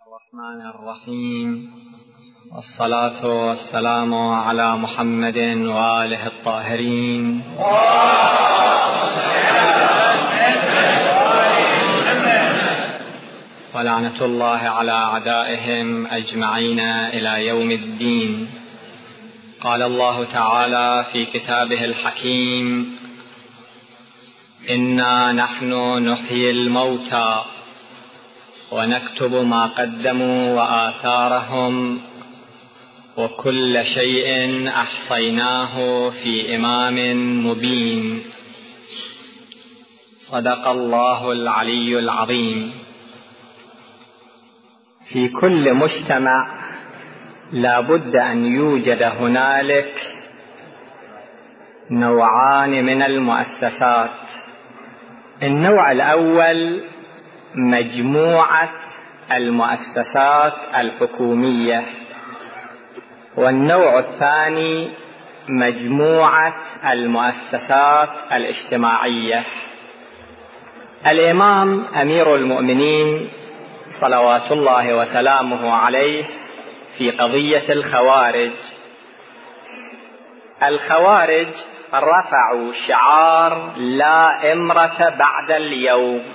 الرحمن الرحيم، والصلاة والسلام على محمد وآله الطاهرين، ولعنة الله على أعدائهم أجمعين إلى يوم الدين. قال الله تعالى في كتابه الحكيم: إنا نحن نحيي الموتى ونكتب ما قدموا وآثارهم وكل شيء أحصيناه في إمام مبين. صدق الله العلي العظيم. في كل مجتمع لا بد أن يوجد هنالك نوعان من المؤسسات. النوع الأول مجموعة المؤسسات الحكومية، والنوع الثاني مجموعة المؤسسات الاجتماعية. الإمام أمير المؤمنين صلوات الله وسلامه عليه في قضية الخوارج رفعوا شعار لا إمرة بعد اليوم.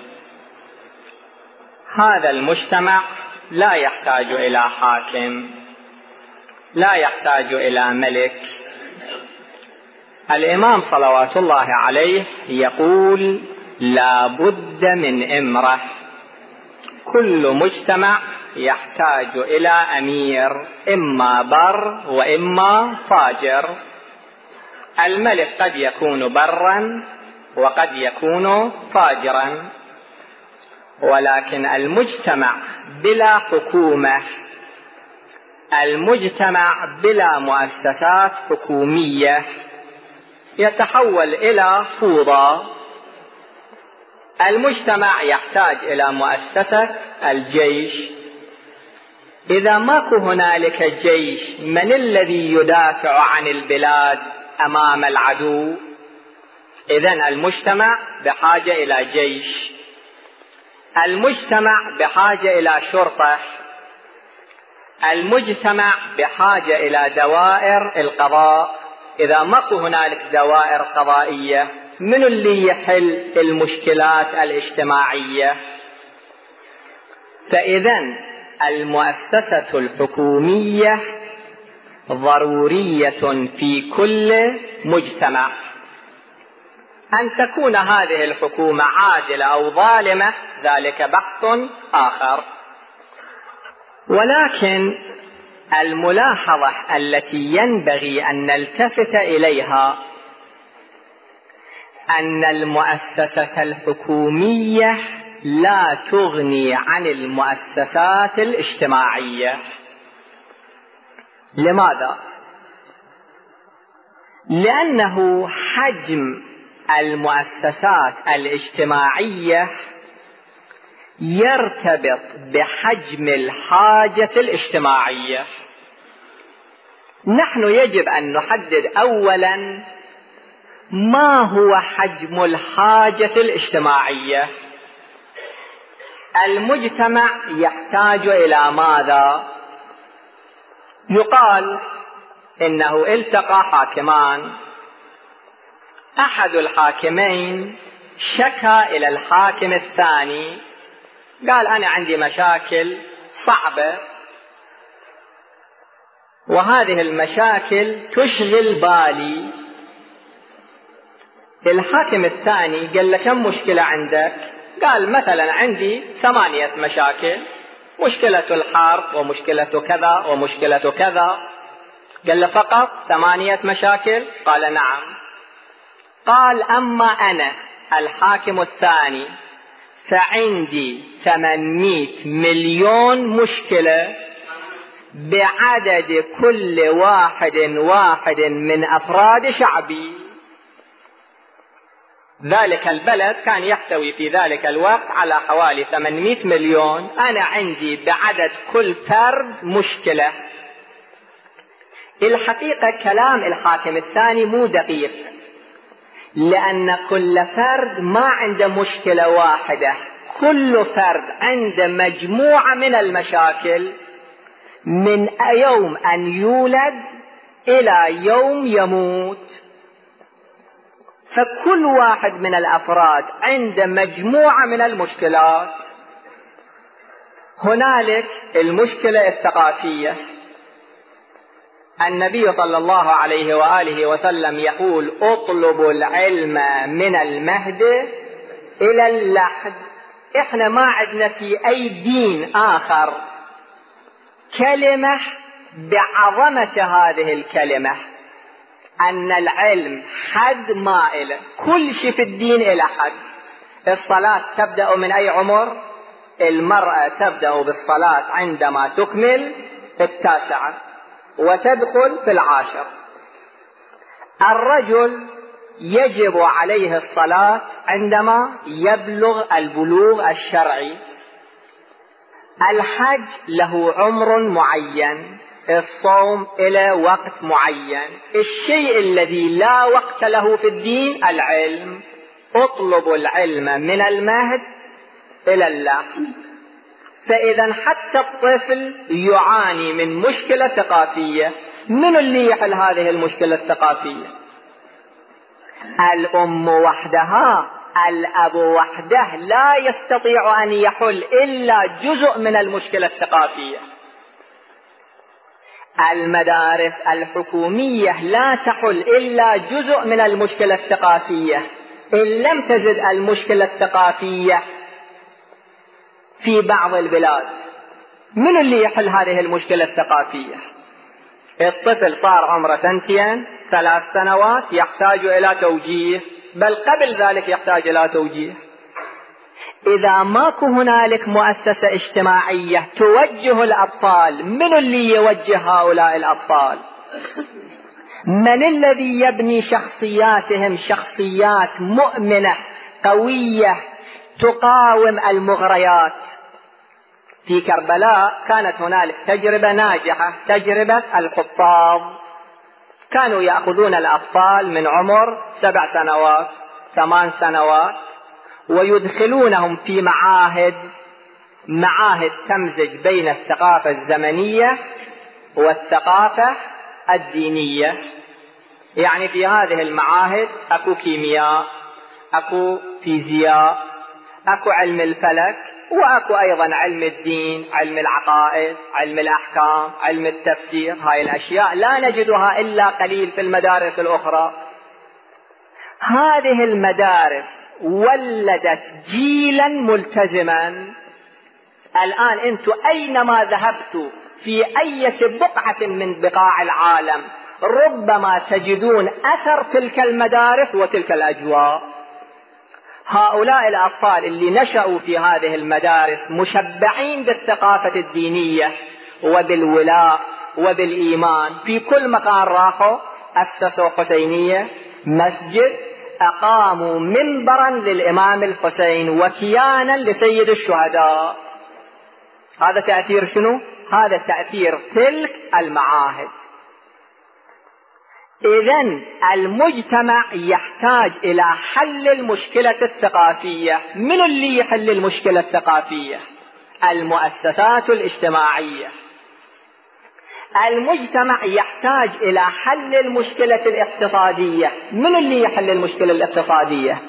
هذا المجتمع لا يحتاج إلى حاكم، لا يحتاج إلى ملك. الإمام صلوات الله عليه يقول لا بد من إمرة. كل مجتمع يحتاج إلى أمير، إما بر وإما فاجر. الملك قد يكون برا وقد يكون فاجرا، ولكن المجتمع بلا حكومة، المجتمع بلا مؤسسات حكومية يتحول إلى فوضى. المجتمع يحتاج إلى مؤسسة الجيش. إذا ماكو هنالك جيش، من الذي يدافع عن البلاد أمام العدو؟ إذن المجتمع بحاجة إلى جيش، المجتمع بحاجة إلى شرطة، المجتمع بحاجة إلى دوائر القضاء. إذا ماكو هنالك دوائر قضائية، من اللي يحل المشكلات الاجتماعية؟ فإذن المؤسسة الحكومية ضرورية في كل مجتمع. أن تكون هذه الحكومة عادلة أو ظالمة ذلك بحث آخر، ولكن الملاحظة التي ينبغي أن نلتفت إليها أن المؤسسة الحكومية لا تغني عن المؤسسات الاجتماعية. لماذا؟ لأنه حجم المؤسسات الاجتماعية يرتبط بحجم الحاجة الاجتماعية. نحن يجب أن نحدد أولا ما هو حجم الحاجة الاجتماعية. المجتمع يحتاج إلى ماذا؟ يقال إنه التقى حاكمان، أحد الحاكمين شكى إلى الحاكم الثاني، قال أنا عندي مشاكل صعبة وهذه المشاكل تشغل بالي. الحاكم الثاني قال له كم مشكلة عندك؟ قال مثلا عندي 8 مشاكل، مشكلة الحرب ومشكلة كذا ومشكلة كذا. قال له فقط 8 مشاكل؟ قال نعم. قال أما أنا الحاكم الثاني فعندي 800 مليون مشكلة بعدد كل واحد من أفراد شعبي. ذلك البلد كان يحتوي في ذلك الوقت على حوالي 800 مليون، أنا عندي بعدد كل فرد مشكلة. الحقيقة كلام الحاكم الثاني مو دقيق، لأن كل فرد ما عنده مشكلة واحدة، كل فرد عند مجموعة من المشاكل من يوم أن يولد إلى يوم يموت. فكل واحد من الأفراد عند مجموعة من المشكلات. هنالك المشكلة الثقافية. النبي صلى الله عليه وآله وسلم يقول: اطلبوا العلم من المهد إلى اللحد. احنا ما عندنا في أي دين آخر كلمة بعظمة هذه الكلمة، أن العلم حد ما إله. كل شيء في الدين إلى حد. الصلاة تبدأ من أي عمر؟ المرأة تبدأ بالصلاة عندما تكمل 9 وتدخل في 10. الرجل يجب عليه الصلاة عندما يبلغ البلوغ الشرعي. الحج له عمر معين، الصوم إلى وقت معين. الشيء الذي لا وقت له في الدين العلم. اطلبوا العلم من المهد إلى اللحد. فإذا حتى الطفل يعاني من مشكلة ثقافية. من اللي يحل هذه المشكلة الثقافية؟ الأم وحدها، الأب وحده لا يستطيع أن يحل إلا جزء من المشكلة الثقافية. المدارس الحكومية لا تحل إلا جزء من المشكلة الثقافية. إن لم تزد المشكلة الثقافية في بعض البلاد. من اللي يحل هذه المشكلة الثقافية؟ الطفل صار عمره 2 3 سنوات يحتاج إلى توجيه، بل قبل ذلك يحتاج إلى توجيه. إذا ماكو هنالك مؤسسة اجتماعية توجه الأطفال، من اللي يوجه هؤلاء الأطفال؟ من الذي يبني شخصياتهم شخصيات مؤمنة قوية تقاوم المغريات؟ في كربلاء كانت هنالك تجربة ناجحة، تجربة الحفاظ. كانوا يأخذون الأطفال من عمر 7 سنوات 8 سنوات ويدخلونهم في معاهد تمزج بين الثقافة الزمنية والثقافة الدينية. يعني في هذه المعاهد أكو كيمياء، أكو فيزياء، أكو علم الفلك، وأكو أيضا علم الدين، علم العقائد، علم الأحكام، علم التفسير. هاي الأشياء لا نجدها إلا قليل في المدارس الأخرى. هذه المدارس ولدت جيلا ملتزما. الآن أنتم أينما ذهبتوا في أي بقعة من بقاع العالم ربما تجدون أثر تلك المدارس وتلك الأجواء. هؤلاء الأطفال اللي نشأوا في هذه المدارس مشبعين بالثقافة الدينية وبالولاء وبالإيمان. في كل مكان راحوا أسسوا حسينية، مسجد، أقاموا منبرا للإمام الحسين وكيانا لسيد الشهداء. هذا تأثير شنو؟ هذا تأثير تلك المعاهد. إذن المجتمع يحتاج إلى حل المشكلة الثقافية. من اللي يحل المشكلة الثقافية؟ المؤسسات الاجتماعية. المجتمع يحتاج إلى حل المشكلة الاقتصادية. من اللي يحل المشكلة الاقتصادية؟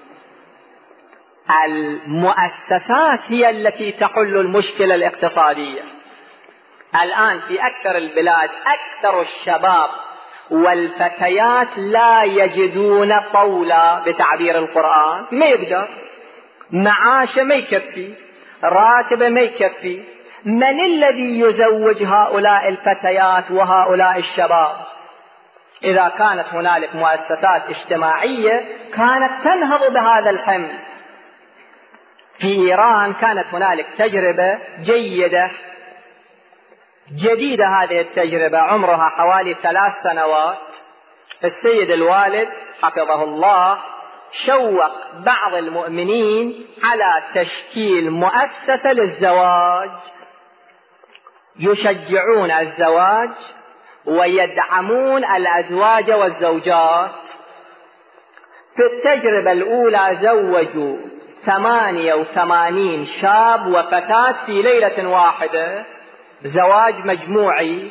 المؤسسات هي التي تحل المشكلة الاقتصادية. الآن في أكثر البلاد أكثر الشباب والفتيات لا يجدون طولة بتعبير القرآن. ما يقدر، معاشه ما يكفي، راتبه ما يكفي. من الذي يزوج هؤلاء الفتيات وهؤلاء الشباب؟ إذا كانت هنالك مؤسسات اجتماعية كانت تنهض بهذا الحمل. في إيران كانت هنالك تجربة جيدة جديدة. هذه التجربة عمرها حوالي 3 سنوات. السيد الوالد حفظه الله شوق بعض المؤمنين على تشكيل مؤسسة للزواج، يشجعون الزواج ويدعمون الأزواج والزوجات. في التجربة الأولى زوجوا 88 شاب وفتاة في ليلة واحدة، زواج مجموعي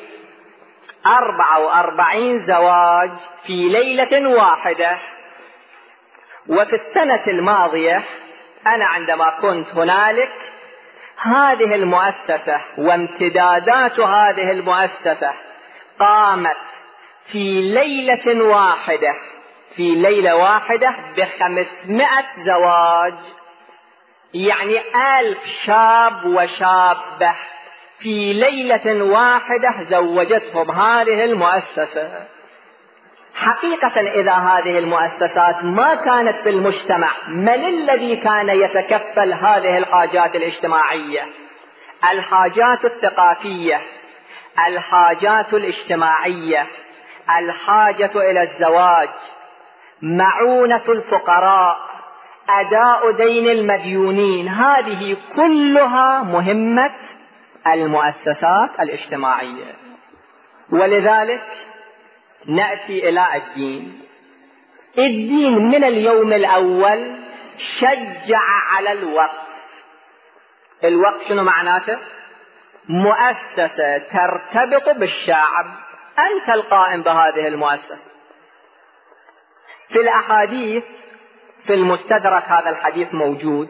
44 زواج في ليلة واحدة. وفي السنة الماضية أنا عندما كنت هنالك، هذه المؤسسة وامتدادات هذه المؤسسة قامت في ليلة واحدة، في ليلة واحدة ب500 زواج، يعني 1000 شاب وشابة في ليلة واحدة زوجتهم هذه المؤسسة. حقيقة إذا هذه المؤسسات ما كانت في المجتمع، من الذي كان يتكفل هذه الحاجات الاجتماعية؟ الحاجات الثقافية، الحاجات الاجتماعية، الحاجة إلى الزواج، معونة الفقراء، أداء دين المديونين، هذه كلها مهمة المؤسسات الاجتماعية. ولذلك نأتي إلى الدين. الدين من اليوم الأول شجع على الوقف. الوقف شنو معناته؟ مؤسسة ترتبط بالشعب، أنت القائم بهذه المؤسسة. في الأحاديث في المستدرك هذا الحديث موجود،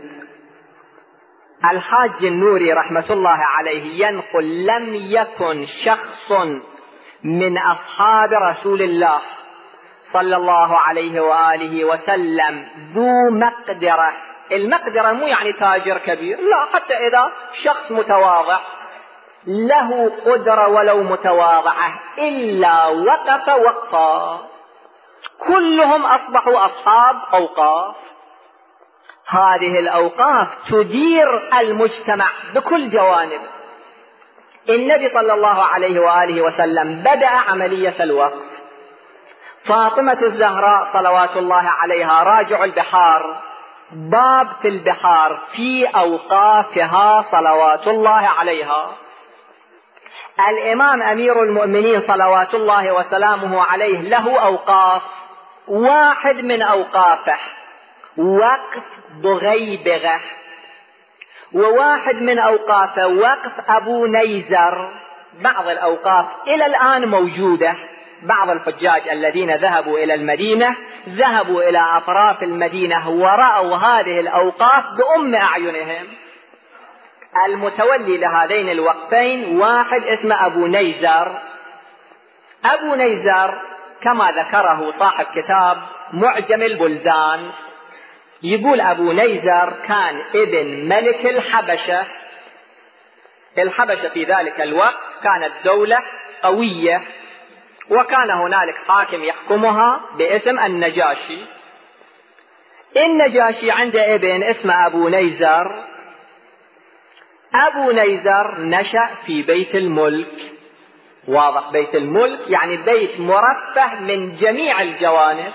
الحاج النوري رحمة الله عليه ينقل: لم يكن شخص من أصحاب رسول الله صلى الله عليه وآله وسلم ذو مقدرة. المقدرة مو يعني تاجر كبير، لا، حتى إذا شخص متواضع له قدرة ولو متواضعة، إلا وقف وقفا. كلهم أصبحوا أصحاب أوقاف. هذه الأوقاف تدير المجتمع بكل جوانبه. النبي صلى الله عليه وآله وسلم بدأ عملية الوقف. فاطمة الزهراء صلوات الله عليها راجع البحار، باب في البحار في أوقافها صلوات الله عليها. الإمام أمير المؤمنين صلوات الله وسلامه عليه له أوقاف. واحد من أوقافه وقف بغيبغة، وواحد من أوقافه وقف أبو نيزر. بعض الأوقاف إلى الآن موجودة. بعض الحجاج الذين ذهبوا إلى المدينة ذهبوا إلى أطراف المدينة ورأوا هذه الأوقاف بأم أعينهم. المتولي لهذين الوقفين واحد اسمه أبو نيزر. أبو نيزر كما ذكره صاحب كتاب معجم البلدان، يقول أبو نيزر كان ابن ملك الحبشة. الحبشة في ذلك الوقت كانت دولة قوية، وكان هنالك حاكم يحكمها باسم النجاشي. النجاشي عنده ابن اسمه أبو نيزر. أبو نيزر نشأ في بيت الملك. واضح، بيت الملك يعني بيت مرفه من جميع الجوانب.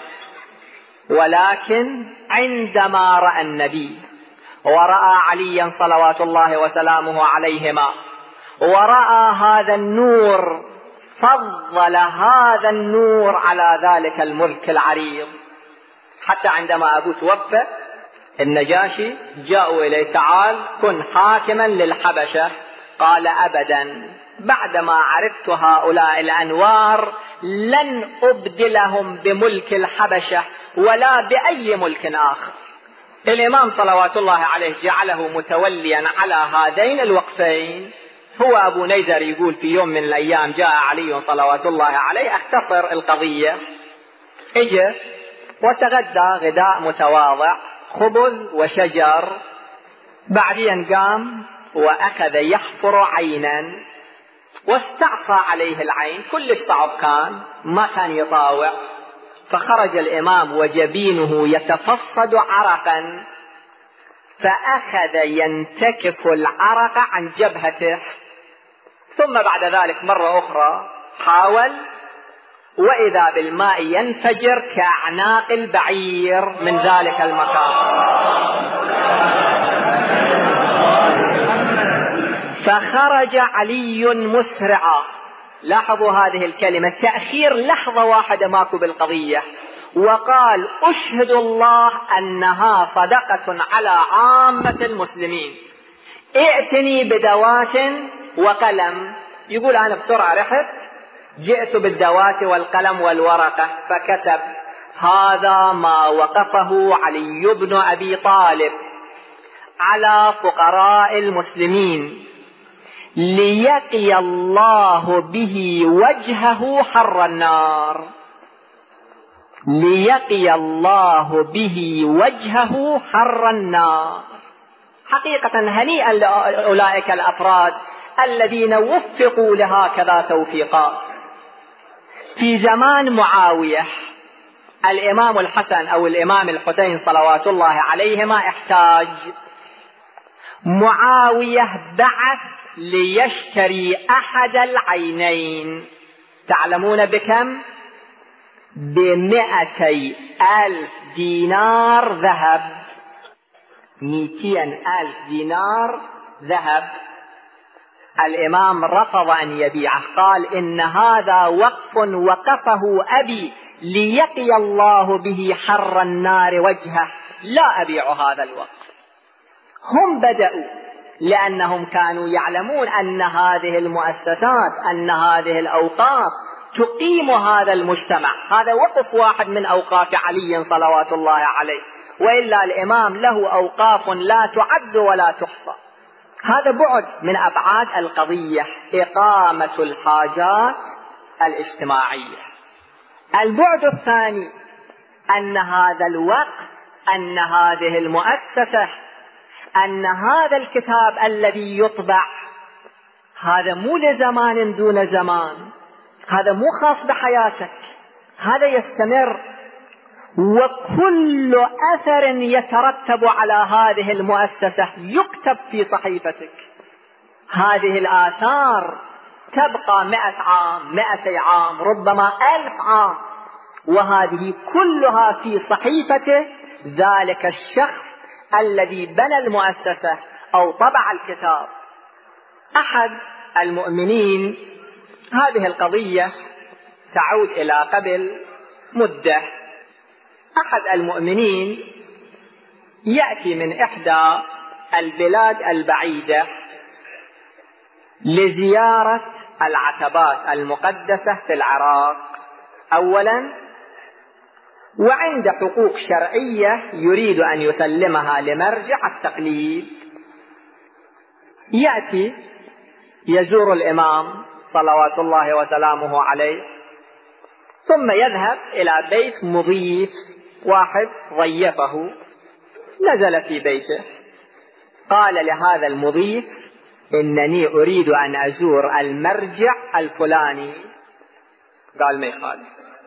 ولكن عندما رأى النبي ورأى عليا صلوات الله وسلامه عليهما ورأى هذا النور، فضل هذا النور على ذلك الملك العريض. حتى عندما أبوه توفى النجاشي جاءوا إليه: تعال كن حاكما للحبشة. قال: أبدا، بعدما عرفت هؤلاء الأنوار لن أبدلهم بملك الحبشة ولا بأي ملك آخر. الإمام صلوات الله عليه جعله متوليا على هذين الوقفين. هو أبو نيزر يقول: في يوم من الأيام جاء علي صلوات الله عليه، اختصر القضية، اجى وتغدى غداء متواضع، خبز وشجر. بعدين قام وأخذ يحفر عينا، واستعصى عليه العين، كل صعب كان، ما كان يطاوع. فخرج الإمام وجبينه يتفصد عرقا، فأخذ ينتكف العرق عن جبهته. ثم بعد ذلك مرة أخرى حاول، وإذا بالماء ينفجر كأعناق البعير من ذلك المكان. فخرج علي مسرعا. لاحظوا هذه الكلمة، تأخير لحظة واحدة ماكو بالقضية. وقال أشهد الله أنها صدقة على عامة المسلمين، ائتني بدوات وقلم. يقول أنا بسرعة رحت جئت بالدوات والقلم والورقة، فكتب: هذا ما وقفه علي بن أبي طالب على فقراء المسلمين ليقي الله به وجهه حر النار، ليقي الله به وجهه حر النار. حقيقة هنيئا لأولئك الأفراد الذين وفقوا لهكذا توفيقات. في زمان معاوية الإمام الحسن أو الإمام الحسين صلوات الله عليهما احتاج، معاوية بعث ليشتري أحد العينين. تعلمون بكم؟ ب200,000 دينار ذهب، 200,000 دينار ذهب. الإمام رفض أن يبيعه، قال: إن هذا وقف وقفه أبي ليقي الله به حر النار وجهه، لا أبيع هذا الوقف. هم بدأوا لأنهم كانوا يعلمون أن هذه المؤسسات، أن هذه الأوقاف تقيم هذا المجتمع. هذا وقف واحد من أوقاف علي صلوات الله عليه، وإلا الإمام له أوقاف لا تعد ولا تحصى. هذا بعد من أبعاد القضية، إقامة الحاجات الاجتماعية. البعد الثاني أن هذا الوقف، أن هذه المؤسسة، أن هذا الكتاب الذي يطبع، هذا مو لزمان دون زمان، هذا مو خاص بحياتك، هذا يستمر، وكل أثر يترتب على هذه المؤسسة يكتب في صحيفتك. هذه الآثار تبقى 100 عام، 200 عام، ربما 1000 عام، وهذه كلها في صحيفته ذلك الشخص الذي بنى المؤسسة أو طبع الكتاب. أحد المؤمنين، هذه القضية تعود إلى قبل مدة، أحد المؤمنين يأتي من إحدى البلاد البعيدة لزيارة العتبات المقدسة في العراق أولا، وعند حقوق شرعية يريد أن يسلمها لمرجع التقليد. يأتي يزور الإمام صلوات الله وسلامه عليه، ثم يذهب إلى بيت مضيف، واحد ضيفه نزل في بيته، قال لهذا المضيف: إنني أريد أن أزور المرجع الفلاني. قال: ما يخالف.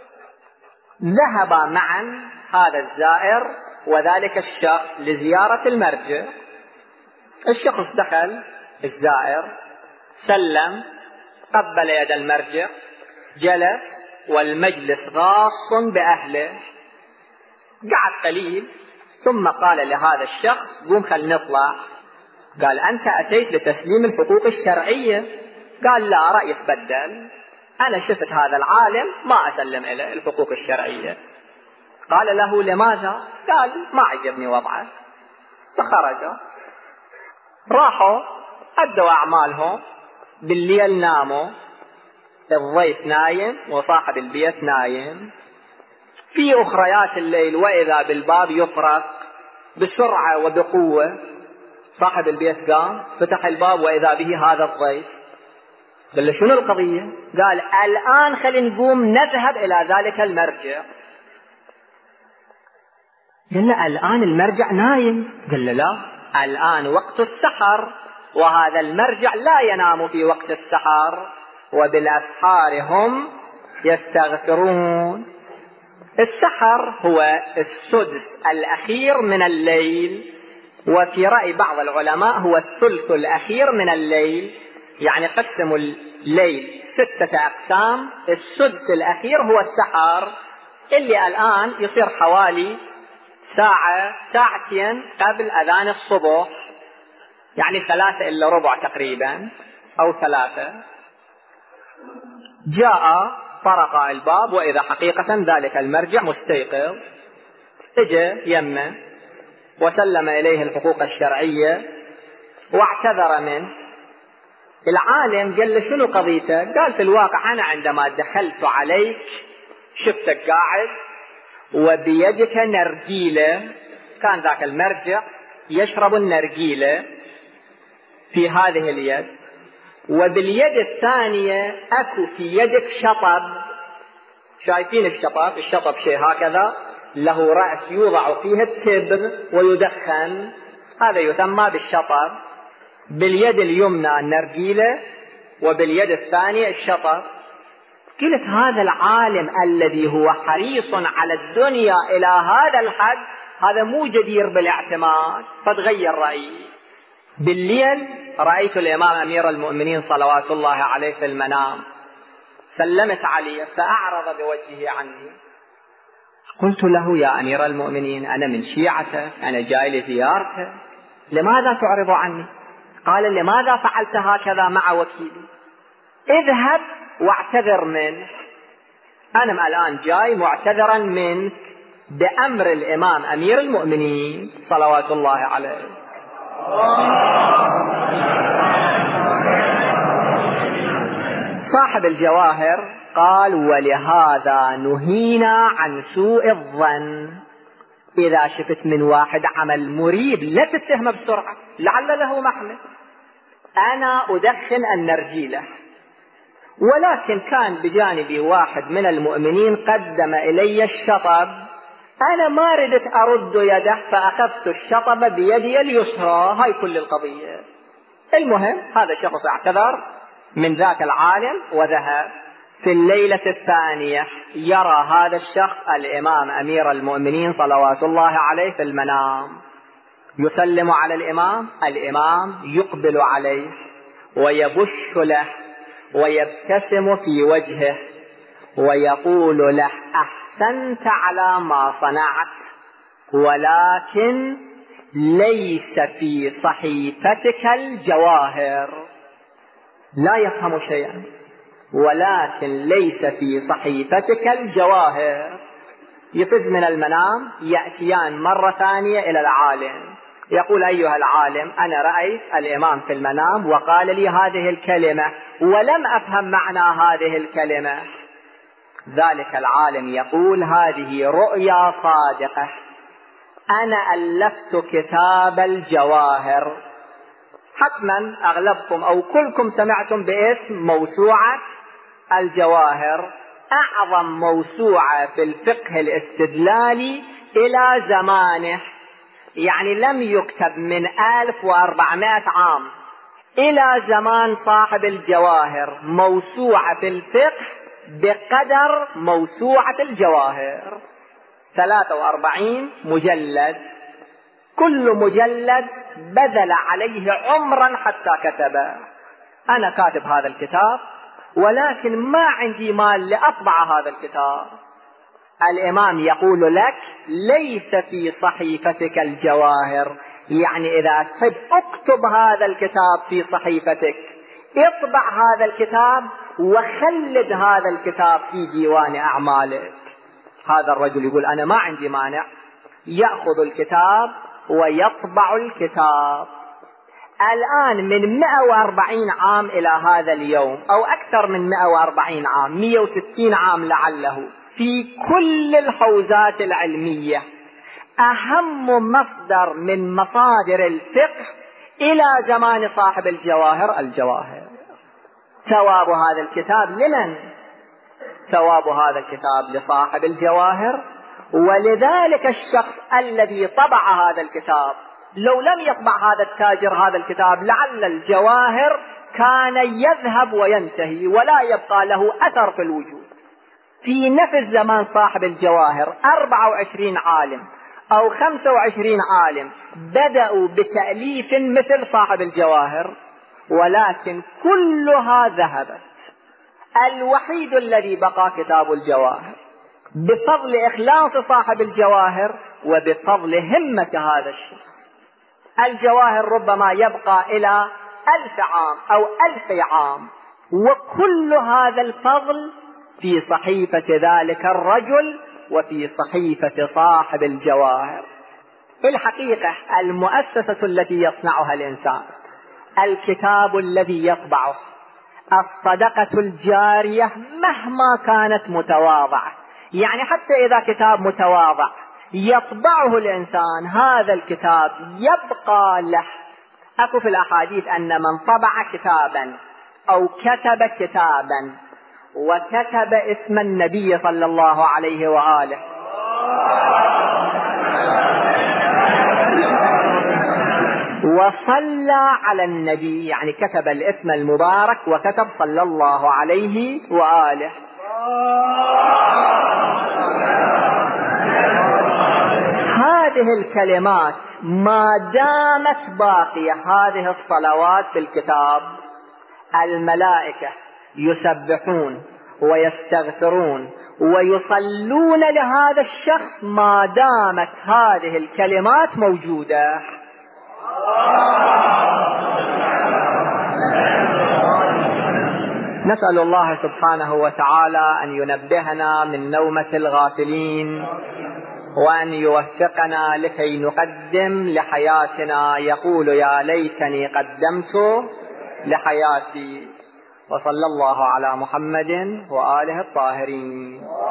ذهب معا هذا الزائر وذلك الشخص لزيارة المرجع. الشخص دخل، الزائر سلم، قبل يد المرجع، جلس، والمجلس غاص بأهله. قعد قليل ثم قال لهذا الشخص: قوم خل نطلع. قال: أنت أتيت لتسليم الحقوق الشرعية. قال: لا، رأيي تبدل، أنا شفت هذا العالم ما أسلم إليه الحقوق الشرعية. قال له: لماذا؟ قال: ما عجبني وضعه. فخرج، راحوا أدوا أعمالهم، بالليل ناموا، الضيف نايم وصاحب البيت نايم. في أخريات الليل وإذا بالباب يطرق بسرعة وبقوة. صاحب البيت قام فتح الباب وإذا به هذا الضيف. قال له: شنو القضية؟ قال: الآن خلينا نقوم نذهب إلى ذلك المرجع. قال له: الآن المرجع نايم. قال له: لا، الآن وقت السحر، وهذا المرجع لا ينام في وقت السحر، وبالأسحار هم يستغفرون. السحر هو السدس الأخير من الليل، وفي رأي بعض العلماء هو الثلث الأخير من الليل، يعني قسموا الليل 6 أقسام، السدس الأخير هو السحر، اللي الآن يصير حوالي ساعة ساعتين قبل أذان الصبح، يعني 3 إلا ربع تقريبا أو 3. جاء طرق الباب وإذا حقيقة ذلك المرجع مستيقظ، اجى يمه وسلم إليه الحقوق الشرعية واعتذر منه. العالم قال له شنو قضيته؟ قال في الواقع أنا عندما دخلت عليك شفتك قاعد وبيدك نرجيلة، كان ذاك المرجع يشرب النرجيلة في هذه اليد، وباليد الثانية أكو في يدك شطب. شايفين الشطب؟ الشطب شيء هكذا له رأس يوضع فيه التبر ويدخن، هذا يسمى بالشطب. باليد اليمنى النرجيلة وباليد الثانية الشطب. قلت هذا العالم الذي هو حريص على الدنيا إلى هذا الحد هذا مو جدير بالاعتماد، فتغير رأيي. بالليل رأيت الإمام أمير المؤمنين صلوات الله عليه في المنام، سلمت علي فأعرض بوجهه عني. قلت له يا أمير المؤمنين أنا من شيعته، أنا جاي لزيارته، لماذا تعرض عني؟ قال لماذا فعلت هكذا مع وكيلي؟ اذهب واعتذر منه. أنا الآن جاي معتذرا منك بأمر الإمام أمير المؤمنين صلوات الله عليه. صاحب الجواهر قال ولهذا نهينا عن سوء الظن. إذا شفت من واحد عمل مريب لا تتهمه بسرعة، لعل له محمل. أنا أدخن النرجيلة، ولكن كان بجانبي واحد من المؤمنين قدم إلي الشطب، أنا ما ردت أرد يده فأخذت الشطب بيدي اليسرى. هاي كل القضية. المهم هذا الشخص اعتذر من ذاك العالم وذهب. في الليلة الثانية يرى هذا الشخص الإمام أمير المؤمنين صلوات الله عليه في المنام، يسلم على الإمام، الإمام يقبل عليه ويبش له ويبتسم في وجهه ويقول له أحسنت على ما صنعت، ولكن ليس في صحيفتك الجواهر. لا يفهم شيئا، ولكن ليس في صحيفتك الجواهر. يفز من المنام، يأتيان مرة ثانية إلى العالم، يقول أيها العالم أنا رأيت الإمام في المنام وقال لي هذه الكلمة ولم أفهم معنى هذه الكلمة. ذلك العالم يقول هذه رؤيا صادقة، أنا ألفت كتاب الجواهر. حتما أغلبكم أو كلكم سمعتم باسم موسوعة الجواهر، أعظم موسوعة في الفقه الاستدلالي إلى زمانه، يعني لم يكتب من 1400 عام إلى زمان صاحب الجواهر موسوعة في الفقه بقدر موسوعة الجواهر. 43 مجلد، كل مجلد بذل عليه عمرا حتى كتبه. أنا كاتب هذا الكتاب ولكن ما عندي مال لأطبع هذا الكتاب. الإمام يقول لك ليس في صحيفتك الجواهر، يعني إذا تحب اكتب هذا الكتاب في صحيفتك، اطبع هذا الكتاب وخلد هذا الكتاب في ديوان أعمالك. هذا الرجل يقول أنا ما عندي مانع، يأخذ الكتاب ويطبع الكتاب. الآن من 140 عام إلى هذا اليوم أو أكثر من 140 عام، 160 عام لعله، في كل الحوزات العلمية أهم مصدر من مصادر الفقه إلى زمان صاحب الجواهر الجواهر. ثواب هذا الكتاب لمن؟ ثواب هذا الكتاب لصاحب الجواهر. ولذلك الشخص الذي طبع هذا الكتاب لو لم يطبع هذا التاجر هذا الكتاب لعل الجواهر كان يذهب وينتهي ولا يبقى له أثر في الوجود. في نفس زمان صاحب الجواهر 24 عالم أو 25 عالم بدأوا بتأليف مثل صاحب الجواهر، ولكن كلها ذهبت. الوحيد الذي بقى كتاب الجواهر بفضل إخلاص صاحب الجواهر وبفضل همة هذا الشخص. الجواهر ربما يبقى إلى 1000 عام أو 1000 عام، وكل هذا الفضل في صحيفة ذلك الرجل وفي صحيفة صاحب الجواهر. في الحقيقة المؤسسة التي يصنعها الإنسان، الكتاب الذي يطبعه، الصدقة الجارية مهما كانت متواضعة، يعني حتى إذا كتاب متواضع يطبعه الإنسان، هذا الكتاب يبقى له. أكو في الأحاديث أن من طبع كتابا أو كتب كتابا وكتب اسم النبي صلى الله عليه وآله وصلى على النبي، يعني كتب الاسم المبارك وكتب صلى الله عليه وآله، هذه الكلمات ما دامت باقية، هذه الصلوات في الكتاب، الملائكة يسبحون ويستغفرون ويصلون لهذا الشخص ما دامت هذه الكلمات موجودة. نسأل الله سبحانه وتعالى أن ينبهنا من نومة الغافلين، وأن يوفقنا لكي نقدم لحياتنا، يقول يا ليتني قدمت لحياتي. وصلى الله على محمد وآله الطاهرين.